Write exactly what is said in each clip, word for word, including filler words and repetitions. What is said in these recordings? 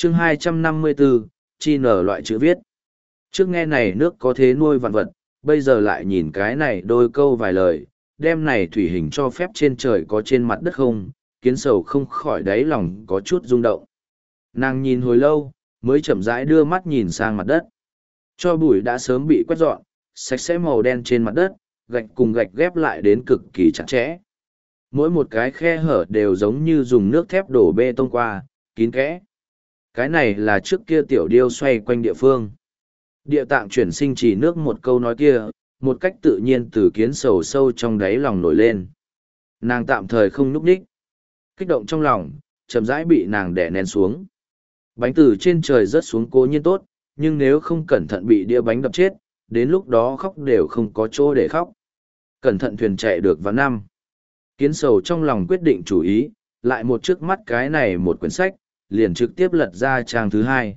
chương hai trăm năm mươi bốn, chi nở loại chữ viết. Trước nghe này nước có thế nuôi vạn vật, bây giờ lại nhìn cái này đôi câu vài lời, đem này thủy hình cho phép trên trời có trên mặt đất không, kiến sầu không khỏi đáy lòng có chút rung động. Nàng nhìn hồi lâu, mới chậm rãi đưa mắt nhìn sang mặt đất. Cho bụi đã sớm bị quét dọn, sạch sẽ màu đen trên mặt đất, gạch cùng gạch ghép lại đến cực kỳ chặt chẽ. Mỗi một cái khe hở đều giống như dùng nước thép đổ bê tông qua, kín kẽ. Cái này là trước kia tiểu điêu xoay quanh địa phương. Địa tạng chuyển sinh chỉ nước một câu nói kia, một cách tự nhiên từ kiến sầu sâu trong đáy lòng nổi lên. Nàng tạm thời không núp đích. Kích động trong lòng, chậm rãi bị nàng đè nén xuống. Bánh từ trên trời rớt xuống cố nhiên tốt, nhưng nếu không cẩn thận bị đĩa bánh đập chết, đến lúc đó khóc đều không có chỗ để khóc. Cẩn thận thuyền chạy được vào năm. Kiến sầu trong lòng quyết định chủ ý, lại một trước mắt cái này một quyển sách, liền trực tiếp lật ra trang thứ hai.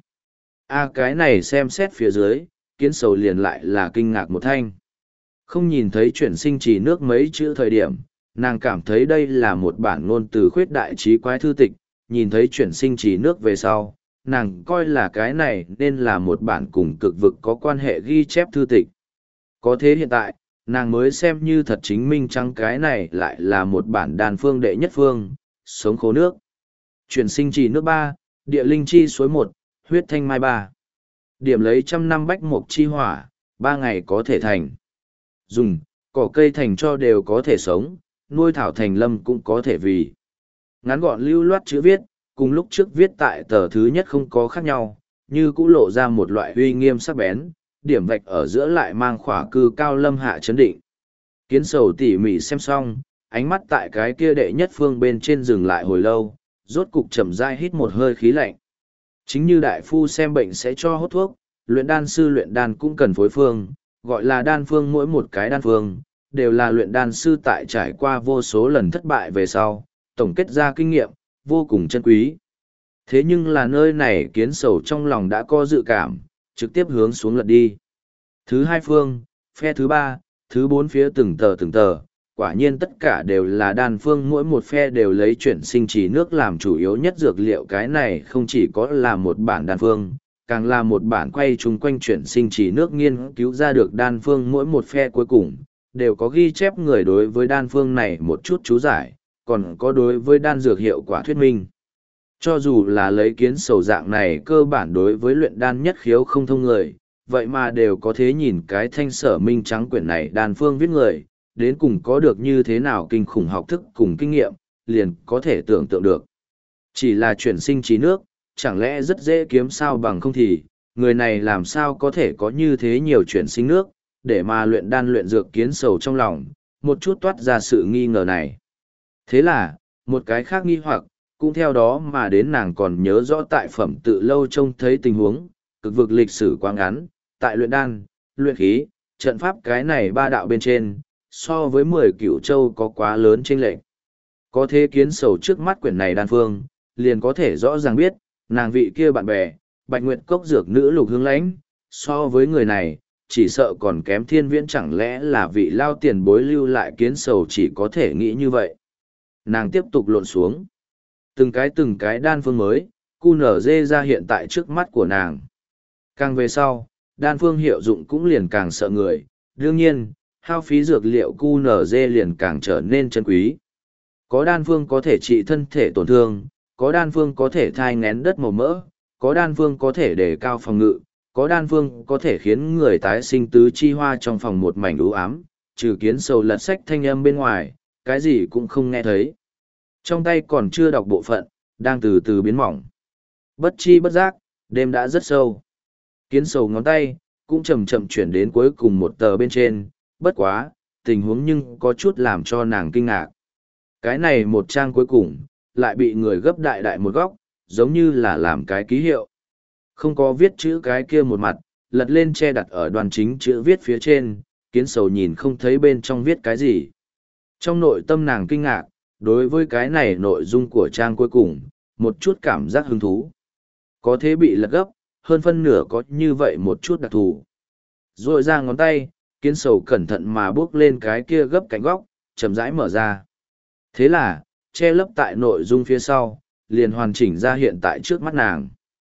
A cái này xem xét phía dưới, kiến sầu liền lại là kinh ngạc một thanh. Không nhìn thấy chuyển sinh chỉ nước mấy chữ thời điểm, nàng cảm thấy đây là một bản ngôn từ khuyết đại trí quái thư tịch, nhìn thấy chuyển sinh chỉ nước về sau, nàng coi là cái này nên là một bản cùng cực vực có quan hệ ghi chép thư tịch. Có thế hiện tại, nàng mới xem như thật chính minh chăng cái này lại là một bản đàn phương đệ nhất phương, sống khố nước. Chuyển sinh chỉ nước ba, địa linh chi suối một, huyết thanh mai ba. Điểm lấy trăm năm bách mục chi hỏa, ba ngày có thể thành. Dùng, cỏ cây thành cho đều có thể sống, nuôi thảo thành lâm cũng có thể vì. Ngắn gọn lưu loát chữ viết, cùng lúc trước viết tại tờ thứ nhất không có khác nhau, như cũng lộ ra một loại uy nghiêm sắc bén, điểm vạch ở giữa lại mang khỏa cư cao lâm hạ chấn định. Kiến sầu tỉ mỉ xem xong, ánh mắt tại cái kia đệ nhất phương bên trên dừng lại hồi lâu, rốt cục chậm rãi hít một hơi khí lạnh. Chính như đại phu xem bệnh sẽ cho hốt thuốc, luyện đan sư luyện đan cũng cần phối phương, gọi là đan phương, mỗi một cái đan phương, đều là luyện đan sư tại trải qua vô số lần thất bại về sau, tổng kết ra kinh nghiệm, vô cùng chân quý. Thế nhưng là nơi này kiến sầu trong lòng đã có dự cảm, trực tiếp hướng xuống lật đi. Thứ hai phương, phe thứ ba, thứ bốn phía từng tờ từng tờ, quả nhiên tất cả đều là đan phương, mỗi một phe đều lấy chuyển sinh chỉ nước làm chủ yếu nhất dược liệu. Cái này không chỉ có là một bản đan phương, càng là một bản quay chung quanh chuyển sinh chỉ nước nghiên cứu ra được đan phương, mỗi một phe cuối cùng, đều có ghi chép người đối với đan phương này một chút chú giải, còn có đối với đan dược hiệu quả thuyết minh. Cho dù là lấy kiến sầu dạng này cơ bản đối với luyện đan nhất khiếu không thông người, vậy mà đều có thể nhìn cái thanh sở minh trắng quyển này đan phương viết người, đến cùng có được như thế nào kinh khủng học thức cùng kinh nghiệm, liền có thể tưởng tượng được. Chỉ là chuyển sinh trí nước, chẳng lẽ rất dễ kiếm sao bằng không thì, người này làm sao có thể có như thế nhiều chuyển sinh nước, để mà luyện đan luyện dược kiến sầu trong lòng, một chút toát ra sự nghi ngờ này. Thế là, một cái khác nghi hoặc, cũng theo đó mà đến nàng còn nhớ rõ tại phẩm tự lâu trông thấy tình huống, cực vực lịch sử quá ngắn, tại luyện đan, luyện khí, trận pháp cái này ba đạo bên trên, so với mười cửu châu có quá lớn chênh lệch. Có thế kiến sầu trước mắt quyển này đan phương, liền có thể rõ ràng biết, nàng vị kia bạn bè, Bạch Nguyệt Cốc dược nữ Lục Hương Lãnh, so với người này, chỉ sợ còn kém thiên viễn, chẳng lẽ là vị lao tiền bối lưu lại kiến sầu chỉ có thể nghĩ như vậy. Nàng tiếp tục lộn xuống. Từng cái từng cái đan phương mới, cu nở dê ra hiện tại trước mắt của nàng. Càng về sau, đan phương hiệu dụng cũng liền càng sợ người, đương nhiên, hao phí dược liệu cu nở dê liền càng trở nên chân quý. Có đan phương có thể trị thân thể tổn thương, có đan phương có thể thai ngén đất màu mỡ, có đan phương có thể đề cao phòng ngự, có đan phương có thể khiến người tái sinh tứ chi hoa trong phòng một mảnh u ám, trừ kiến sầu lật sách thanh âm bên ngoài, cái gì cũng không nghe thấy. Trong tay còn chưa đọc bộ phận, đang từ từ biến mỏng. Bất chi bất giác, đêm đã rất sâu. Kiến sầu ngón tay, cũng chậm chậm chuyển đến cuối cùng một tờ bên trên, bất quá, tình huống nhưng có chút làm cho nàng kinh ngạc. Cái này một trang cuối cùng, lại bị người gấp đại đại một góc, giống như là làm cái ký hiệu. Không có viết chữ cái kia một mặt, lật lên che đặt ở đoàn chính chữ viết phía trên, kiến sầu nhìn không thấy bên trong viết cái gì. Trong nội tâm nàng kinh ngạc, đối với cái này nội dung của trang cuối cùng, một chút cảm giác hứng thú. Có thế bị lật gấp, hơn phân nửa có như vậy một chút đặc thù. Rồi ra ngón tay, kiến sầu cẩn thận mà bước lên cái kia gấp cạnh góc, chậm rãi mở ra. Thế là, che lấp tại nội dung phía sau, liền hoàn chỉnh ra hiện tại trước mắt nàng.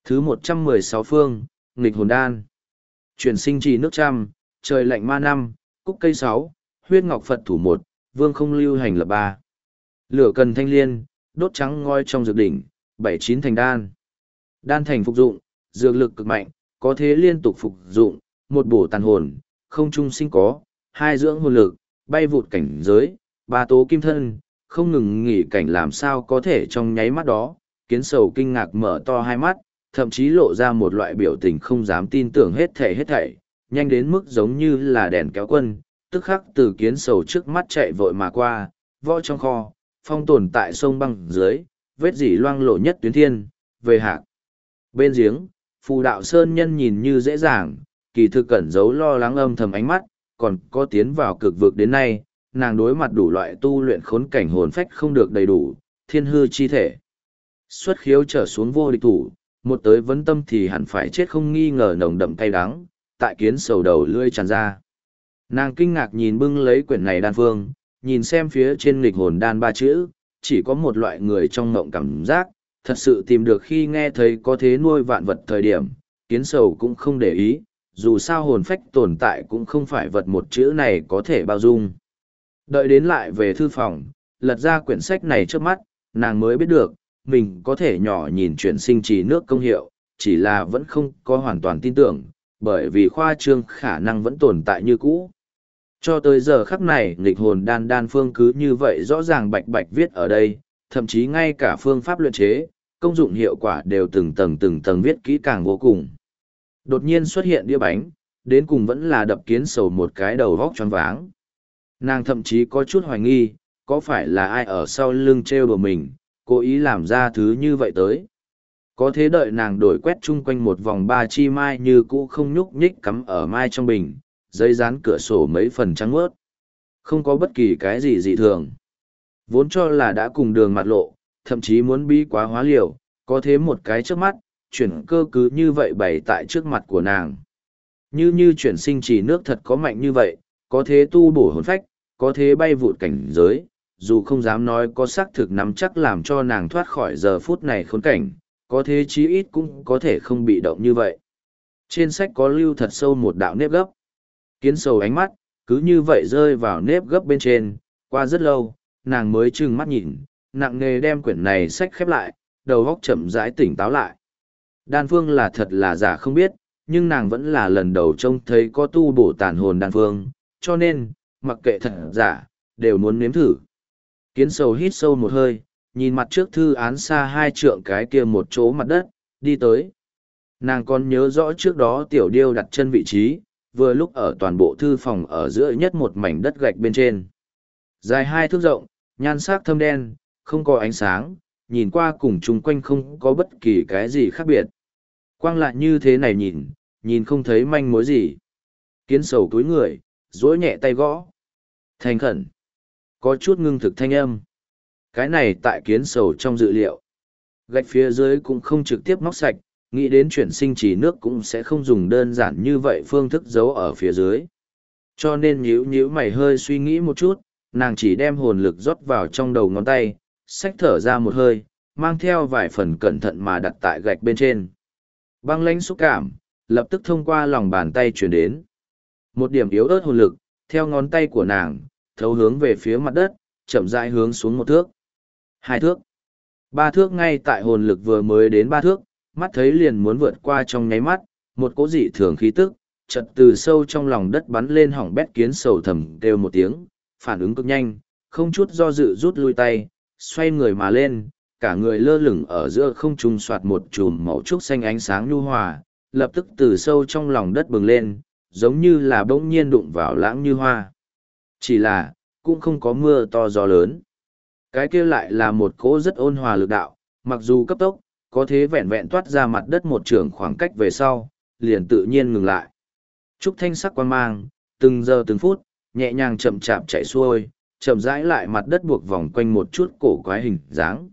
Thứ một trăm mười sáu phương, nghịch hồn đan. Chuyển sinh trì nước trăm, trời lạnh ma năm, cúc cây sáu, huyết ngọc Phật thủ một, vương không lưu hành lập ba. Lửa cần thanh liên, đốt trắng ngoi trong dược đỉnh, bảy chín thành đan. Đan thành phục dụng, dược lực cực mạnh, có thế liên tục phục dụng, một bổ tàn hồn, không trung sinh có, hai dưỡng hồn lực, bay vụt cảnh giới, ba tố kim thân, không ngừng nghỉ cảnh làm sao có thể trong nháy mắt đó. Kiến sầu kinh ngạc mở to hai mắt, thậm chí lộ ra một loại biểu tình không dám tin tưởng hết thảy hết thảy, nhanh đến mức giống như là đèn kéo quân, tức khắc từ kiến sầu trước mắt chạy vội mà qua, võ trong kho, phong tồn tại sông băng dưới, vết dỉ loang lộ nhất tuyến thiên, về hạc. Bên giếng, phù đạo sơn nhân nhìn như dễ dàng, kỳ thực cẩn giấu lo lắng âm thầm ánh mắt, còn có tiến vào cực vực đến nay, nàng đối mặt đủ loại tu luyện khốn cảnh hồn phách không được đầy đủ, thiên hư chi thể. Xuất khiếu trở xuống vô địch thủ, một tới vấn tâm thì hẳn phải chết không nghi ngờ nồng đậm cay đắng, tại kiến sầu đầu lưỡi tràn ra. Nàng kinh ngạc nhìn bưng lấy quyển này đan phương, nhìn xem phía trên nghịch hồn đan ba chữ, chỉ có một loại người trong mộng cảm giác, thật sự tìm được khi nghe thấy có thế nuôi vạn vật thời điểm, kiến sầu cũng không để ý, dù sao hồn phách tồn tại cũng không phải vật một chữ này có thể bao dung. Đợi đến lại về thư phòng, lật ra quyển sách này trước mắt, nàng mới biết được, mình có thể nhỏ nhìn chuyển sinh trì nước công hiệu, chỉ là vẫn không có hoàn toàn tin tưởng, bởi vì khoa trương khả năng vẫn tồn tại như cũ. Cho tới giờ khắc này, nghịch hồn đan đan phương cứ như vậy rõ ràng bạch bạch viết ở đây, thậm chí ngay cả phương pháp luyện chế, công dụng hiệu quả đều từng tầng từng tầng viết kỹ càng vô cùng. Đột nhiên xuất hiện đĩa bánh, đến cùng vẫn là đập kiến sầu một cái đầu vóc choáng váng. Nàng thậm chí có chút hoài nghi, có phải là ai ở sau lưng trêu đùa mình, cố ý làm ra thứ như vậy tới. Có thế đợi nàng đổi quét chung quanh một vòng ba chi mai như cũ không nhúc nhích cắm ở mai trong bình, giấy dán cửa sổ mấy phần trắng mướt. Không có bất kỳ cái gì dị thường. Vốn cho là đã cùng đường mặt lộ, thậm chí muốn bi quá hóa liều, có thế một cái trước mắt, chuyển cơ cứ như vậy bày tại trước mặt của nàng. Như như chuyển sinh chỉ nước thật có mạnh như vậy, có thế tu bổ hồn phách, có thế bay vụt cảnh giới, dù không dám nói có xác thực nắm chắc làm cho nàng thoát khỏi giờ phút này khốn cảnh, có thế chí ít cũng có thể không bị động như vậy. Trên sách có lưu thật sâu một đạo nếp gấp. Kiến sầu ánh mắt, cứ như vậy rơi vào nếp gấp bên trên, qua rất lâu, nàng mới trừng mắt nhìn, nặng nề đem quyển này sách khép lại, đầu óc chậm rãi tỉnh táo lại. Đan phương là thật là giả không biết, nhưng nàng vẫn là lần đầu trông thấy có tu bổ tàn hồn đan phương, cho nên, mặc kệ thật giả, đều muốn nếm thử. Kiến sầu hít sâu một hơi, nhìn mặt trước thư án xa hai trượng cái kia một chỗ mặt đất, đi tới. Nàng còn nhớ rõ trước đó tiểu điêu đặt chân vị trí, vừa lúc ở toàn bộ thư phòng ở giữa nhất một mảnh đất gạch bên trên. Dài hai thước rộng, nhan sắc thâm đen, không có ánh sáng, nhìn qua cùng chung quanh không có bất kỳ cái gì khác biệt. Quang lại như thế này nhìn, nhìn không thấy manh mối gì. Kiến sầu túi người, duỗi nhẹ tay gõ. Thành khẩn. Có chút ngưng thực thanh âm. Cái này tại kiến sầu trong dự liệu. Gạch phía dưới cũng không trực tiếp móc sạch, nghĩ đến chuyển sinh chỉ nước cũng sẽ không dùng đơn giản như vậy phương thức giấu ở phía dưới. Cho nên nhíu nhíu mày hơi suy nghĩ một chút, nàng chỉ đem hồn lực rót vào trong đầu ngón tay, xách thở ra một hơi, mang theo vài phần cẩn thận mà đặt tại gạch bên trên. Băng lãnh xúc cảm, lập tức thông qua lòng bàn tay truyền đến. Một điểm yếu ớt hồn lực, theo ngón tay của nàng, thấu hướng về phía mặt đất, chậm rãi hướng xuống một thước. Hai thước. Ba thước ngay tại hồn lực vừa mới đến ba thước, mắt thấy liền muốn vượt qua trong nháy mắt, một cỗ dị thường khí tức, chợt từ sâu trong lòng đất bắn lên hỏng bét kiến sầu thầm kêu một tiếng, phản ứng cực nhanh, không chút do dự rút lui tay, xoay người mà lên, cả người lơ lửng ở giữa không trung soạt một chùm màu trúc xanh ánh sáng nhu hòa, lập tức từ sâu trong lòng đất bừng lên, giống như là bỗng nhiên đụng vào lãng như hoa. Chỉ là, cũng không có mưa to gió lớn. Cái kia lại là một cỗ rất ôn hòa lực đạo, mặc dù cấp tốc, có thế vẹn vẹn toát ra mặt đất một trường khoảng cách về sau, liền tự nhiên ngừng lại. Trúc thanh sắc quan mang, từng giờ từng phút, nhẹ nhàng chậm chạp chạy xuôi, chậm rãi lại mặt đất buộc vòng quanh một chút cổ quái hình dáng.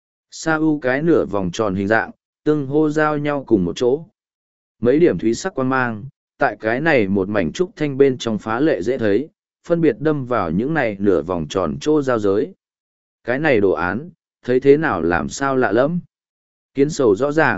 Sa u cái nửa vòng tròn hình dạng, tương hô giao nhau cùng một chỗ. Mấy điểm thúy sắc quan mang, tại cái này một mảnh trúc thanh bên trong phá lệ dễ thấy, phân biệt đâm vào những này nửa vòng tròn chỗ giao giới. Cái này đồ án, thấy thế nào làm sao lạ lắm. Kiến sầu rõ ràng,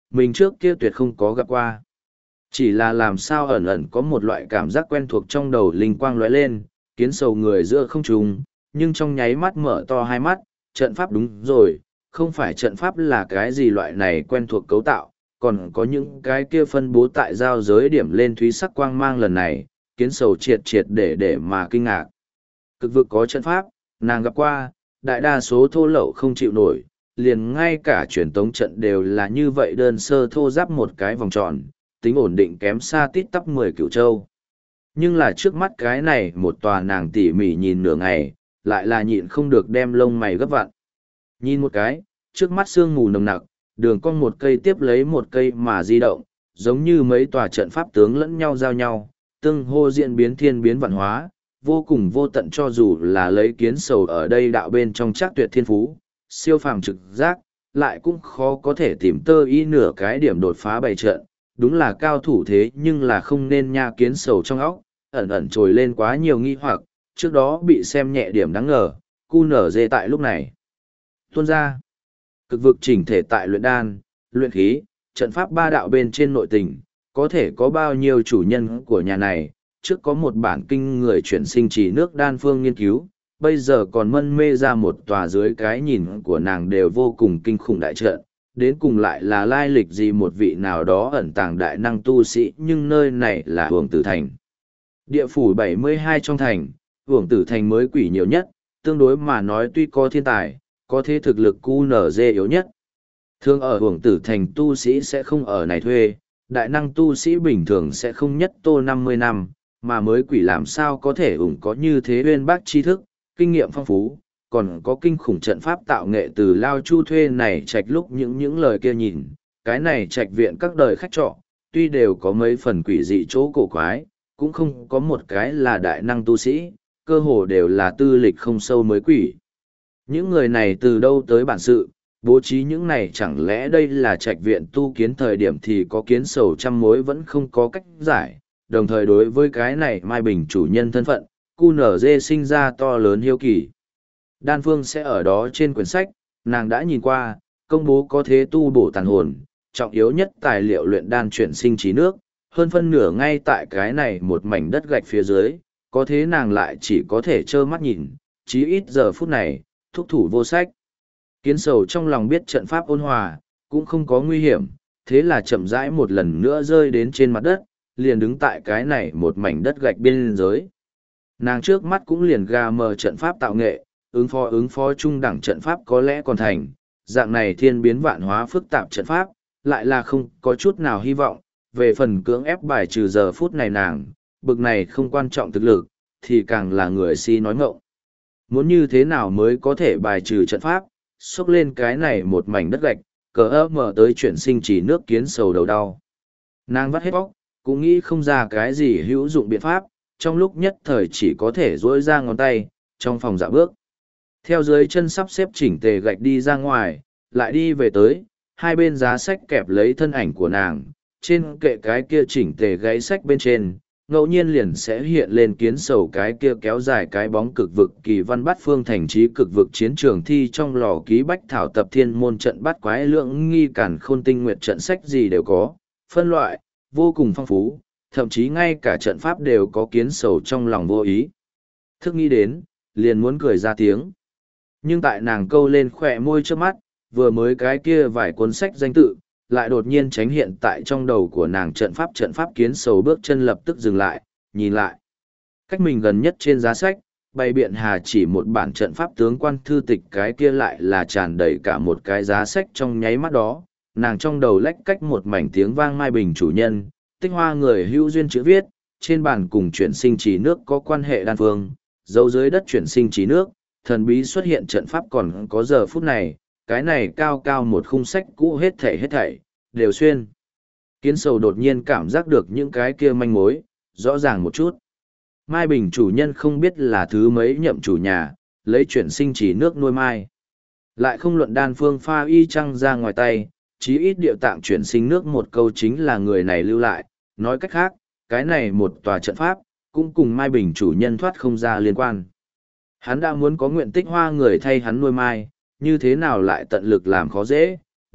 mình trước kia tuyệt không có gặp qua. Chỉ là làm sao ẩn ẩn có một loại cảm giác quen thuộc trong đầu linh quang lóe lên, kiến sầu người giữa không trùng, nhưng trong nháy mắt mở to hai mắt, trận pháp đúng rồi, không phải trận pháp là cái gì loại này quen thuộc cấu tạo, còn có những cái kia phân bố tại giao giới điểm lên thúy sắc quang mang lần này, kiến sầu triệt triệt để để mà kinh ngạc. Cực vực có trận pháp, nàng gặp qua, đại đa số thô lậu không chịu nổi, liền ngay cả truyền tống trận đều là như vậy đơn sơ thô giáp một cái vòng tròn, tính ổn định kém xa tít tắp mười cửu châu. Nhưng là trước mắt cái này một tòa nàng tỉ mỉ nhìn nửa ngày, lại là nhịn không được đem lông mày gấp vặn. Nhìn một cái, trước mắt sương mù nồng nặc, đường cong một cây tiếp lấy một cây mà di động, giống như mấy tòa trận pháp tướng lẫn nhau giao nhau, tương hô diễn biến thiên biến vạn hóa, vô cùng vô tận cho dù là lấy kiến sầu ở đây đạo bên trong chắc tuyệt thiên phú, siêu phàm trực giác, lại cũng khó có thể tìm tơ y nửa cái điểm đột phá bày trận, đúng là cao thủ thế nhưng là không nên nha kiến sầu trong óc, ẩn ẩn trồi lên quá nhiều nghi hoặc, trước đó bị xem nhẹ điểm đáng ngờ, cu nở dê tại lúc này. Tuôn ra, cực vực chỉnh thể tại luyện đan, luyện khí, trận pháp ba đạo bên trên nội tình, có thể có bao nhiêu chủ nhân của nhà này, trước có một bản kinh người chuyển sinh chỉ nước đan phương nghiên cứu, bây giờ còn mân mê ra một tòa dưới cái nhìn của nàng đều vô cùng kinh khủng đại trận, đến cùng lại là lai lịch gì một vị nào đó ẩn tàng đại năng tu sĩ, nhưng nơi này là Hưởng Tử Thành. Địa phủ bảy mươi hai trong thành, Hưởng Tử Thành mới quỷ nhiều nhất, tương đối mà nói tuy có thiên tài, có thế thực lực cu nở dê yếu nhất. Thường ở Hưởng Tử Thành tu sĩ sẽ không ở này thuê, đại năng tu sĩ bình thường sẽ không nhất tô năm mươi năm, mà mới quỷ làm sao có thể ủng có như thế uyên bác tri thức, kinh nghiệm phong phú, còn có kinh khủng trận pháp tạo nghệ từ Lao Chu thuê này trạch lúc những những lời kia nhìn, cái này trạch viện các đời khách trọ, tuy đều có mấy phần quỷ dị chỗ cổ quái, cũng không có một cái là đại năng tu sĩ, cơ hồ đều là tư lịch không sâu mới quỷ. Những người này từ đâu tới bản sự, bố trí những này chẳng lẽ đây là trạch viện tu kiến thời điểm thì có kiến sầu trăm mối vẫn không có cách giải, đồng thời đối với cái này Mai Bình chủ nhân thân phận, cu nở dê sinh ra to lớn hiếu kỳ. Đan phương sẽ ở đó trên quyển sách, nàng đã nhìn qua, công bố có thế tu bổ tàn hồn, trọng yếu nhất tài liệu luyện đan chuyển sinh trí nước, hơn phân nửa ngay tại cái này một mảnh đất gạch phía dưới, có thế nàng lại chỉ có thể trơ mắt nhìn, chí ít giờ phút này, thúc thủ vô sách. Kiến sầu trong lòng biết trận pháp ôn hòa, cũng không có nguy hiểm, thế là chậm rãi một lần nữa rơi đến trên mặt đất, liền đứng tại cái này một mảnh đất gạch biên giới. Nàng trước mắt cũng liền gà mờ trận pháp tạo nghệ, ứng phó ứng phó trung đẳng trận pháp có lẽ còn thành, dạng này thiên biến vạn hóa phức tạp trận pháp, lại là không có chút nào hy vọng, về phần cưỡng ép bài trừ giờ phút này nàng, bực này không quan trọng thực lực, thì càng là người si nói ngọng. Muốn như thế nào mới có thể bài trừ trận pháp, xốc lên cái này một mảnh đất gạch, cờ ơ mở tới chuyển sinh chỉ nước kiến sầu đầu đau. Nàng vắt hết bóc, cũng nghĩ không ra cái gì hữu dụng biện pháp, trong lúc nhất thời chỉ có thể duỗi ra ngón tay, trong phòng dạ bước. Theo dưới chân sắp xếp chỉnh tề gạch đi ra ngoài, lại đi về tới, hai bên giá sách kẹp lấy thân ảnh của nàng, trên kệ cái kia chỉnh tề gáy sách bên trên, ngẫu nhiên liền sẽ hiện lên kiến sầu cái kia kéo dài cái bóng cực vực kỳ văn bát phương thành trí cực vực chiến trường thi trong lò ký bách thảo tập thiên môn trận bát quái lượng nghi cản khôn tinh nguyệt trận sách gì đều có, phân loại, vô cùng phong phú, thậm chí ngay cả trận pháp đều có kiến sầu trong lòng vô ý. Thức nghĩ đến, liền muốn cười ra tiếng. Nhưng tại nàng câu lên khỏe môi trước mắt, vừa mới cái kia vài cuốn sách danh tự, lại đột nhiên tránh hiện tại trong đầu của nàng trận pháp trận pháp kiến sầu bước chân lập tức dừng lại, nhìn lại. Cách mình gần nhất trên giá sách, bày biện hà chỉ một bản trận pháp tướng quan thư tịch cái kia lại là tràn đầy cả một cái giá sách trong nháy mắt đó, nàng trong đầu lách cách một mảnh tiếng vang Mai Bình chủ nhân, tích hoa người hữu duyên chữ viết, trên bàn cùng chuyển sinh trí nước có quan hệ đan phương, dấu dưới đất chuyển sinh trí nước, thần bí xuất hiện trận pháp còn có giờ phút này, cái này cao cao một khung sách cũ hết thảy hết thảy, đều xuyên. Kiến sầu đột nhiên cảm giác được những cái kia manh mối, rõ ràng một chút. Mai Bình chủ nhân không biết là thứ mấy nhậm chủ nhà, lấy chuyển sinh chỉ nước nuôi mai. Lại không luận đan phương pha y trăng ra ngoài tay, chí ít điệu tạng chuyển sinh nước một câu chính là người này lưu lại. Nói cách khác, cái này một tòa trận pháp, cũng cùng Mai Bình chủ nhân thoát không ra liên quan. Hắn đã muốn có nguyện tích hoa người thay hắn nuôi mai, như thế nào lại tận lực làm khó dễ,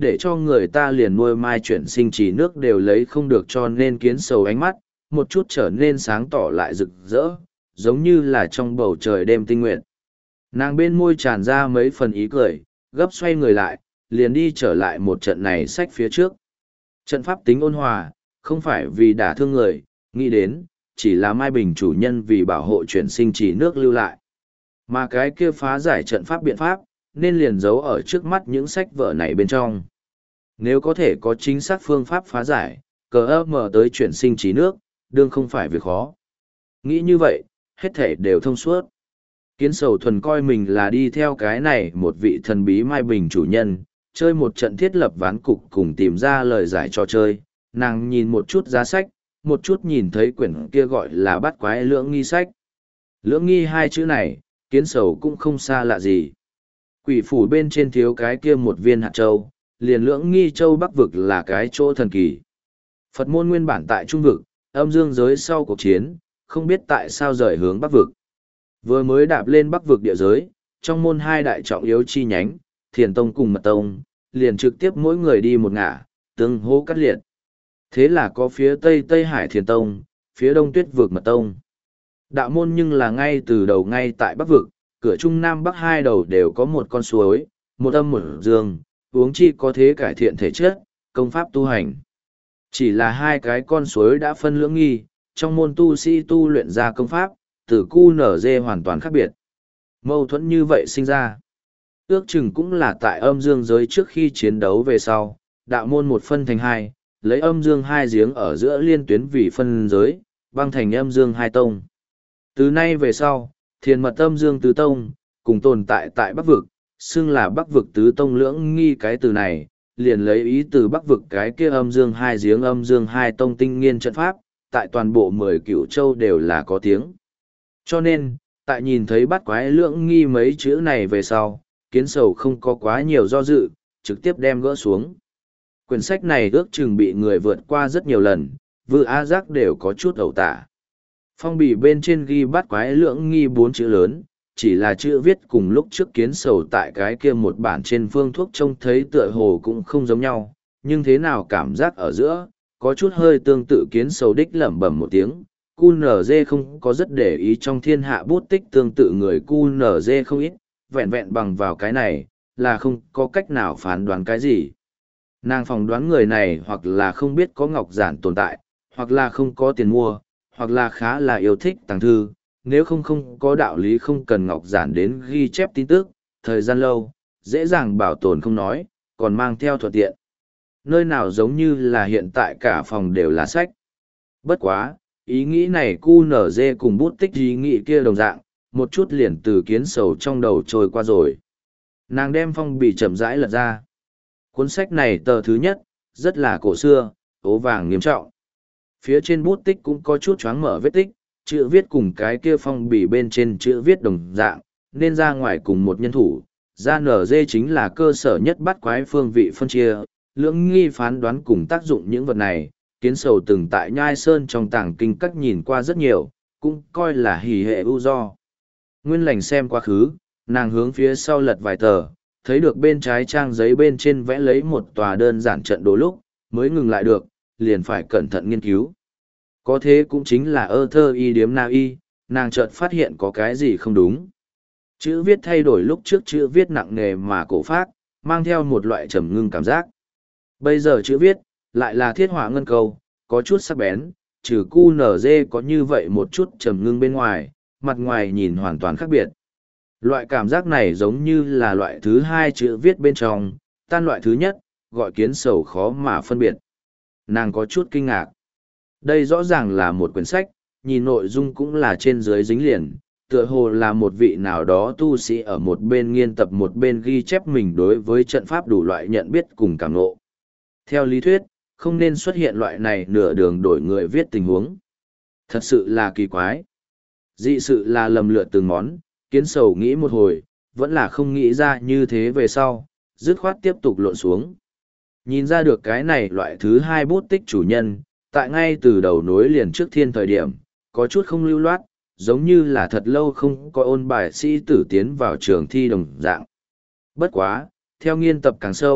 để cho người ta liền nuôi mai chuyển sinh chỉ nước đều lấy không được, cho nên kiến sầu ánh mắt, một chút trở nên sáng tỏ lại rực rỡ, giống như là trong bầu trời đêm tinh nguyện. Nàng bên môi tràn ra mấy phần ý cười, gấp xoay người lại, liền đi trở lại một trận này sách phía trước. Trận pháp tính ôn hòa, không phải vì đả thương người, nghĩ đến, chỉ là Mai Bình chủ nhân vì bảo hộ chuyển sinh chỉ nước lưu lại. Mà cái kia phá giải trận pháp biện pháp, nên liền giấu ở trước mắt những sách vở này bên trong. Nếu có thể có chính xác phương pháp phá giải, cờ ơ mở tới chuyển sinh chỉ nước, đương không phải việc khó. Nghĩ như vậy, hết thể đều thông suốt. Kiến sầu thuần coi mình là đi theo cái này một vị thần bí Mai Bình chủ nhân, chơi một trận thiết lập ván cục cùng tìm ra lời giải trò chơi. Nàng nhìn một chút giá sách, một chút nhìn thấy quyển kia gọi là Bát Quái Lưỡng Nghi sách. Lưỡng nghi hai chữ này, kiến sầu cũng không xa lạ gì. Quỷ phủ bên trên thiếu cái kia một viên hạt châu, liền lưỡng nghi châu bắc vực là cái chỗ thần kỳ. Phật môn nguyên bản tại trung vực, âm dương giới sau cuộc chiến, không biết tại sao rời hướng bắc vực. Vừa mới đạp lên bắc vực địa giới, trong môn hai đại trọng yếu chi nhánh, thiền tông cùng mật tông, liền trực tiếp mỗi người đi một ngả, tương hô cắt liệt. Thế là có phía tây Tây Hải thiền tông, phía đông tuyết vực mật tông. Đạo môn nhưng là ngay từ đầu ngay tại bắc vực, cửa trung nam bắc hai đầu đều có một con suối, một âm một dương, uống chi có thế cải thiện thể chất, công pháp tu hành. Chỉ là hai cái con suối đã phân lưỡng nghi, trong môn tu sĩ tu luyện ra công pháp, từ cu nở dê hoàn toàn khác biệt. Mâu thuẫn như vậy sinh ra. Ước chừng cũng là tại âm dương giới trước khi chiến đấu về sau, đạo môn một phân thành hai, lấy âm dương hai giếng ở giữa liên tuyến vì phân giới, băng thành âm dương hai tông. Từ nay về sau, thiền mật âm dương tứ tông, cùng tồn tại tại bắc vực, xưng là bắc vực tứ tông lưỡng nghi. Cái từ này, liền lấy ý từ bắc vực cái kia âm dương hai giếng âm dương hai tông tinh nghiên trận pháp, tại toàn bộ mười cửu châu đều là có tiếng. Cho nên, tại nhìn thấy Bát Quái Lưỡng Nghi mấy chữ này về sau, kiến sầu không có quá nhiều do dự, trực tiếp đem gỡ xuống. Quyển sách này ước chừng bị người vượt qua rất nhiều lần, Vư A Giác đều có chút ẩu tả. Phong bì bên trên ghi Bát Quái Lưỡng Nghi bốn chữ lớn, chỉ là chữ viết cùng lúc trước kiến sầu tại cái kia một bản trên phương thuốc trông thấy tựa hồ cũng không giống nhau, nhưng thế nào cảm giác ở giữa, có chút hơi tương tự. Kiến sầu đích lẩm bẩm một tiếng. cu en giê không có rất để ý trong thiên hạ bút tích tương tự người cu en giê không ít, vẹn vẹn bằng vào cái này, là không có cách nào phán đoán cái gì. Nàng phỏng đoán người này hoặc là không biết có ngọc giản tồn tại, hoặc là không có tiền mua, hoặc là khá là yêu thích tàng thư, nếu không không có đạo lý không cần ngọc giản đến ghi chép tin tức, thời gian lâu, dễ dàng bảo tồn không nói, còn mang theo thuận tiện. Nơi nào giống như là hiện tại cả phòng đều là sách. Bất quá, ý nghĩ này cu en giê cùng bút tích ý nghĩ kia đồng dạng, một chút liền từ kiến sầu trong đầu trôi qua rồi. Nàng đem phong bì chậm rãi lật ra. Cuốn sách này tờ thứ nhất, rất là cổ xưa, ố vàng nghiêm trọng. Phía trên bút tích cũng có chút choáng mở vết tích, chữ viết cùng cái kia phong bì bên trên chữ viết đồng dạng, nên ra ngoài cùng một nhân thủ. Ra en giê chính là cơ sở nhất bắt quái phương vị phân chia, lưỡng nghi phán đoán cùng tác dụng những vật này. Kiến sầu từng tại Nhai Sơn trong tàng kinh các nhìn qua rất nhiều, cũng coi là hỉ hệ ưu do. Nguyên lành xem quá khứ, nàng hướng phía sau lật vài tờ, thấy được bên trái trang giấy bên trên vẽ lấy một tòa đơn giản trận đồ lúc, mới ngừng lại được, liền phải cẩn thận nghiên cứu. Có thế cũng chính là ơ thơ y điếm na y, nàng chợt phát hiện có cái gì không đúng. Chữ viết thay đổi lúc trước chữ viết nặng nề mà cổ phác, mang theo một loại trầm ngưng cảm giác. Bây giờ chữ viết, lại là thiết hỏa ngân câu, có chút sắc bén, trừ cu en giê có như vậy một chút trầm ngưng bên ngoài, mặt ngoài nhìn hoàn toàn khác biệt. Loại cảm giác này giống như là loại thứ hai chữ viết bên trong, tan loại thứ nhất, gọi kiến sầu khó mà phân biệt. Nàng có chút kinh ngạc. Đây rõ ràng là một quyển sách, nhìn nội dung cũng là trên dưới dính liền, tựa hồ là một vị nào đó tu sĩ ở một bên nghiên tập một bên ghi chép mình đối với trận pháp đủ loại nhận biết cùng cảm ngộ. Theo lý thuyết, không nên xuất hiện loại này nửa đường đổi người viết tình huống. Thật sự là kỳ quái. Dị sự là lầm lượt từng món, kiến sầu nghĩ một hồi, vẫn là không nghĩ ra như thế về sau, dứt khoát tiếp tục lộn xuống. Nhìn ra được cái này loại thứ hai bút tích chủ nhân, tại ngay từ đầu nối liền trước thiên thời điểm, có chút không lưu loát, giống như là thật lâu không có ôn bài sĩ tử tiến vào trường thi đồng dạng. Bất quá, theo nghiên tập càng sâu,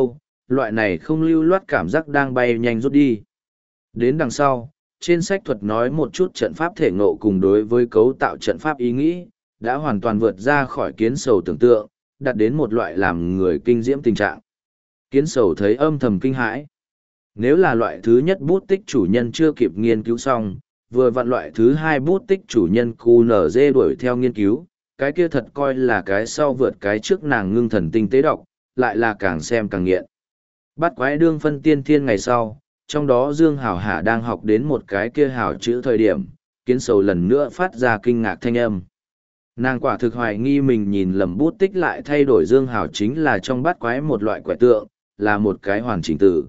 loại này không lưu loát cảm giác đang bay nhanh rút đi. Đến đằng sau, trên sách thuật nói một chút trận pháp thể ngộ cùng đối với cấu tạo trận pháp ý nghĩ, đã hoàn toàn vượt ra khỏi kiến sầu tưởng tượng, đạt đến một loại làm người kinh diễm tình trạng. Kiến sầu thấy âm thầm kinh hãi. Nếu là loại thứ nhất bút tích chủ nhân chưa kịp nghiên cứu xong, vừa vặn loại thứ hai bút tích chủ nhân cu nở dê đuổi theo nghiên cứu, cái kia thật coi là cái sau vượt cái trước nàng ngưng thần tinh tế đọc, lại là càng xem càng nghiện. Bắt quái đương phân tiên thiên ngày sau, trong đó Dương Hảo Hà đang học đến một cái kia hảo chữ thời điểm, kiến sầu lần nữa phát ra kinh ngạc thanh âm. Nàng quả thực hoài nghi mình nhìn lầm bút tích lại thay đổi Dương Hảo chính là trong bát quái một loại quẻ tượng, là một cái hoàn chỉnh tử.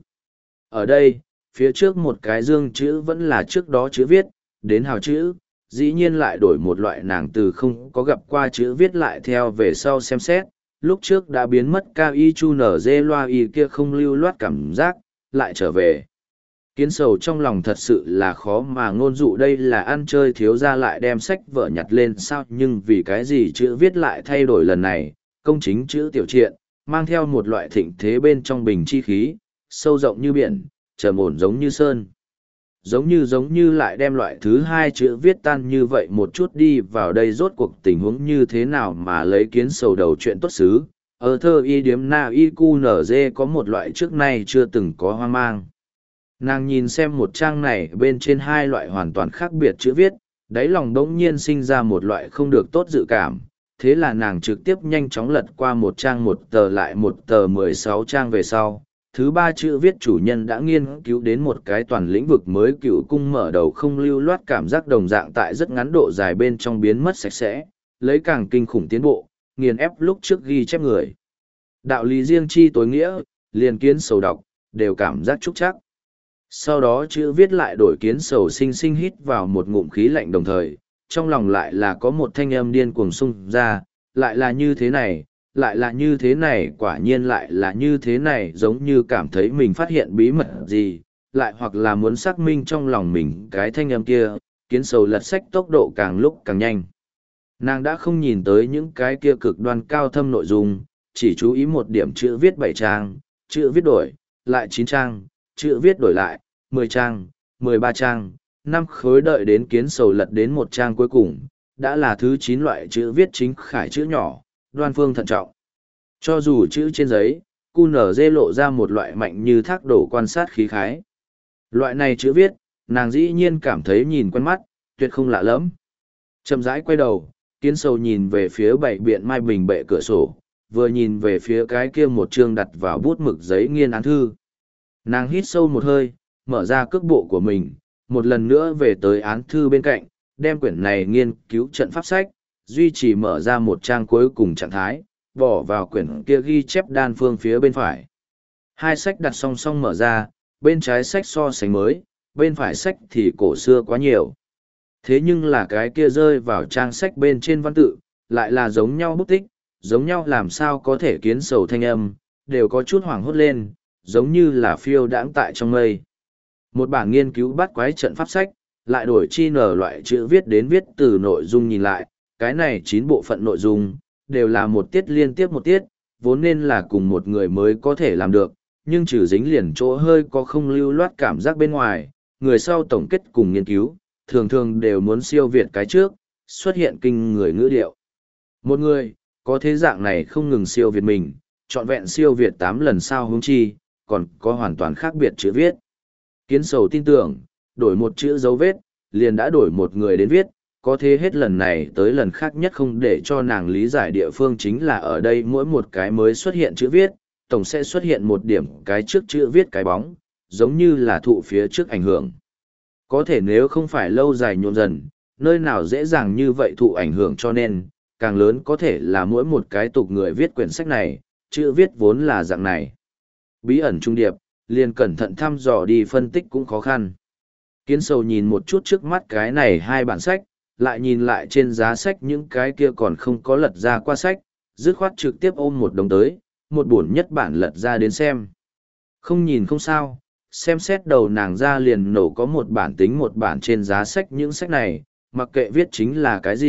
Ở đây, phía trước một cái Dương chữ vẫn là trước đó chữ viết, đến hảo chữ, dĩ nhiên lại đổi một loại nàng từ không có gặp qua chữ viết lại theo về sau xem xét, lúc trước đã biến mất cao y chu nở dê loa y kia không lưu loát cảm giác, lại trở về. Kiến sầu trong lòng thật sự là khó mà ngôn dụ đây là ăn chơi thiếu ra lại đem sách vở nhặt lên sao nhưng vì cái gì chữ viết lại thay đổi lần này, công chính chữ tiểu triện, mang theo một loại thịnh thế bên trong bình chi khí, sâu rộng như biển, trầm ổn giống như sơn. Giống như giống như lại đem loại thứ hai chữ viết tan như vậy một chút đi vào đây rốt cuộc tình huống như thế nào mà lấy kiến sầu đầu chuyện tốt xứ. Ở thơ y điếm na y cu nở dê có một loại trước nay chưa từng có hoang mang. Nàng nhìn xem một trang này bên trên hai loại hoàn toàn khác biệt chữ viết, đáy lòng đống nhiên sinh ra một loại không được tốt dự cảm. Thế là nàng trực tiếp nhanh chóng lật qua một trang một tờ lại một tờ mười sáu trang về sau. Thứ ba chữ viết chủ nhân đã nghiên cứu đến một cái toàn lĩnh vực mới cựu cung mở đầu không lưu loát cảm giác đồng dạng tại rất ngắn độ dài bên trong biến mất sạch sẽ, lấy càng kinh khủng tiến bộ, nghiền ép lúc trước ghi chép người. Đạo lý riêng chi tối nghĩa, liền kiến sầu đọc, đều cảm giác trúc chắc. Sau đó chữ viết lại đổi kiến sầu sinh sinh hít vào một ngụm khí lạnh đồng thời, trong lòng lại là có một thanh âm điên cuồng xung ra, lại là như thế này, lại là như thế này, quả nhiên lại là như thế này, giống như cảm thấy mình phát hiện bí mật gì, lại hoặc là muốn xác minh trong lòng mình cái thanh âm kia, kiến sầu lật sách tốc độ càng lúc càng nhanh. Nàng đã không nhìn tới những cái kia cực đoan cao thâm nội dung, chỉ chú ý một điểm chữ viết bảy trang, chữ viết đổi, lại chín trang, chữ viết đổi lại, mười trang, mười ba trang, năm khối đợi đến kiến sầu lật đến một trang cuối cùng, đã là thứ chín loại chữ viết chính khải chữ nhỏ, đoan phương thận trọng. Cho dù chữ trên giấy, cu nở dê lộ ra một loại mạnh như thác đổ quan sát khí khái. Loại này chữ viết, nàng dĩ nhiên cảm thấy nhìn quen mắt, tuyệt không lạ lẫm. Chậm rãi quay đầu, kiến sầu nhìn về phía bảy biện mai bình bệ cửa sổ, vừa nhìn về phía cái kia một chương đặt vào bút mực giấy nghiên án thư. Nàng hít sâu một hơi, mở ra cước bộ của mình, một lần nữa về tới án thư bên cạnh, đem quyển này nghiên cứu trận pháp sách, duy trì mở ra một trang cuối cùng trạng thái, bỏ vào quyển kia ghi chép đan phương phía bên phải. Hai sách đặt song song mở ra, bên trái sách so sánh mới, bên phải sách thì cổ xưa quá nhiều. Thế nhưng là cái kia rơi vào trang sách bên trên văn tự, lại là giống nhau bút tích, giống nhau làm sao có thể kiến sầu thanh âm, đều có chút hoảng hốt lên, giống như là phiêu đãng tại trong mây. Một bản nghiên cứu bắt quái trận pháp sách, lại đổi chi nở loại chữ viết đến viết từ nội dung nhìn lại, cái này chín bộ phận nội dung, đều là một tiết liên tiếp một tiết, vốn nên là cùng một người mới có thể làm được, nhưng trừ dính liền chỗ hơi có không lưu loát cảm giác bên ngoài, người sau tổng kết cùng nghiên cứu, thường thường đều muốn siêu việt cái trước, xuất hiện kinh người ngữ điệu. Một người, có thế dạng này không ngừng siêu việt mình, trọn vẹn siêu việt tám lần sao hướng chi, còn có hoàn toàn khác biệt chữ viết. Kiến sầu tin tưởng, đổi một chữ dấu vết, liền đã đổi một người đến viết, có thế hết lần này tới lần khác nhất không để cho nàng lý giải địa phương chính là ở đây mỗi một cái mới xuất hiện chữ viết, tổng sẽ xuất hiện một điểm cái trước chữ viết cái bóng, giống như là thụ phía trước ảnh hưởng. Có thể nếu không phải lâu dài nhuộm dần, nơi nào dễ dàng như vậy thụ ảnh hưởng cho nên, càng lớn có thể là mỗi một cái tục người viết quyển sách này, chữ viết vốn là dạng này. Bí ẩn trung điệp, liền cẩn thận thăm dò đi phân tích cũng khó khăn. Kiến sầu nhìn một chút trước mắt cái này hai bản sách, lại nhìn lại trên giá sách những cái kia còn không có lật ra qua sách, dứt khoát trực tiếp ôm một đồng tới, một bổn nhất bản lật ra đến xem. Không nhìn không sao, xem xét đầu nàng ra liền nổ có một bản tính một bản trên giá sách những sách này, mặc kệ viết chính là cái gì,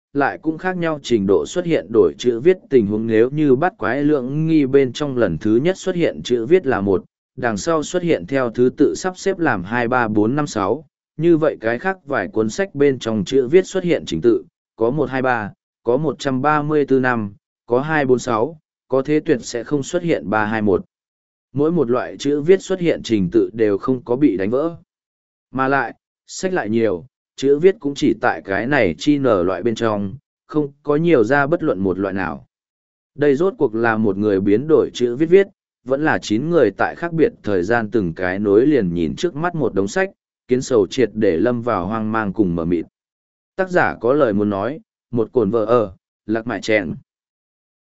lại cũng khác nhau trình độ xuất hiện đổi chữ viết tình huống nếu như bắt quái lượng nghi bên trong lần thứ nhất xuất hiện chữ viết là một, đằng sau xuất hiện theo thứ tự sắp xếp làm hai ba bốn năm sáu, như vậy cái khác vài cuốn sách bên trong chữ viết xuất hiện trình tự, có một hai ba, có một trăm ba mươi bốn năm, có hai bốn sáu, có thế tuyệt sẽ không xuất hiện ba hai một. Mỗi một loại chữ viết xuất hiện trình tự đều không có bị đánh vỡ. Mà lại, sách lại nhiều, chữ viết cũng chỉ tại cái này chi nở loại bên trong, không có nhiều ra bất luận một loại nào. Đây rốt cuộc là một người biến đổi chữ viết viết, vẫn là chín người tại khác biệt thời gian từng cái nối liền nhìn trước mắt một đống sách, kiến sầu triệt để lâm vào hoang mang cùng mở mịt. Tác giả có lời muốn nói, một cồn vợ ở, lạc mại chèn.